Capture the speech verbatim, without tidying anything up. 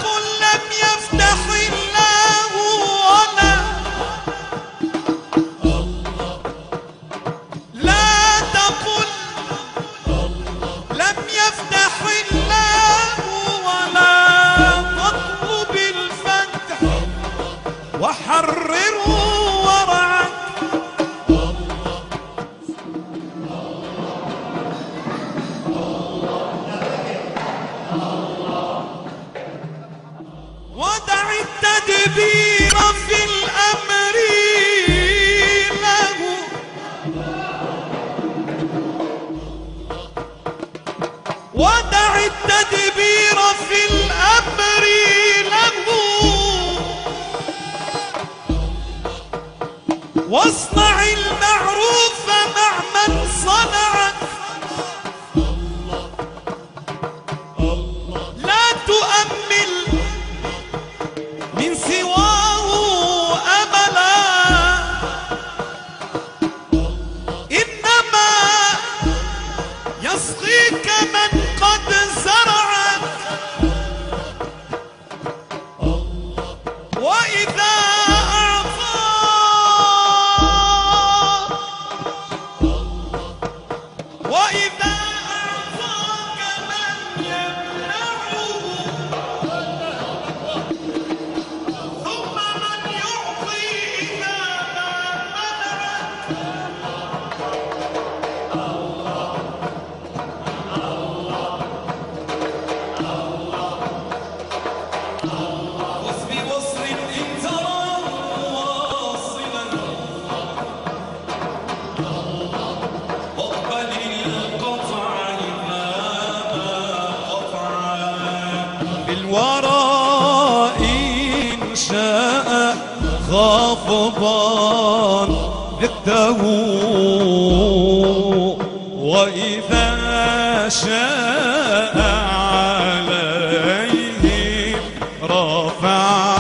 تقل لم يفتح الله ولا لا تقل لم يفتح الله ولا تطلب الفتح وحرروا ورعك. ودع التدبير في الأمر له ودع التدبير في الأمر له واصنع المعروف مع من صنعك. لا تؤمل من سواه أملا إنما يسقيك من قد زرعك. وإذا أعطى وإذا أعطاك من يمنعه ثم من يعطي إذا ما منعك. خذ بوصل إن تراه واصلا واقبل القطع إذا ما قطعا. بالورى إن شاء خافضان ضده وإذا شاء عليه رفع.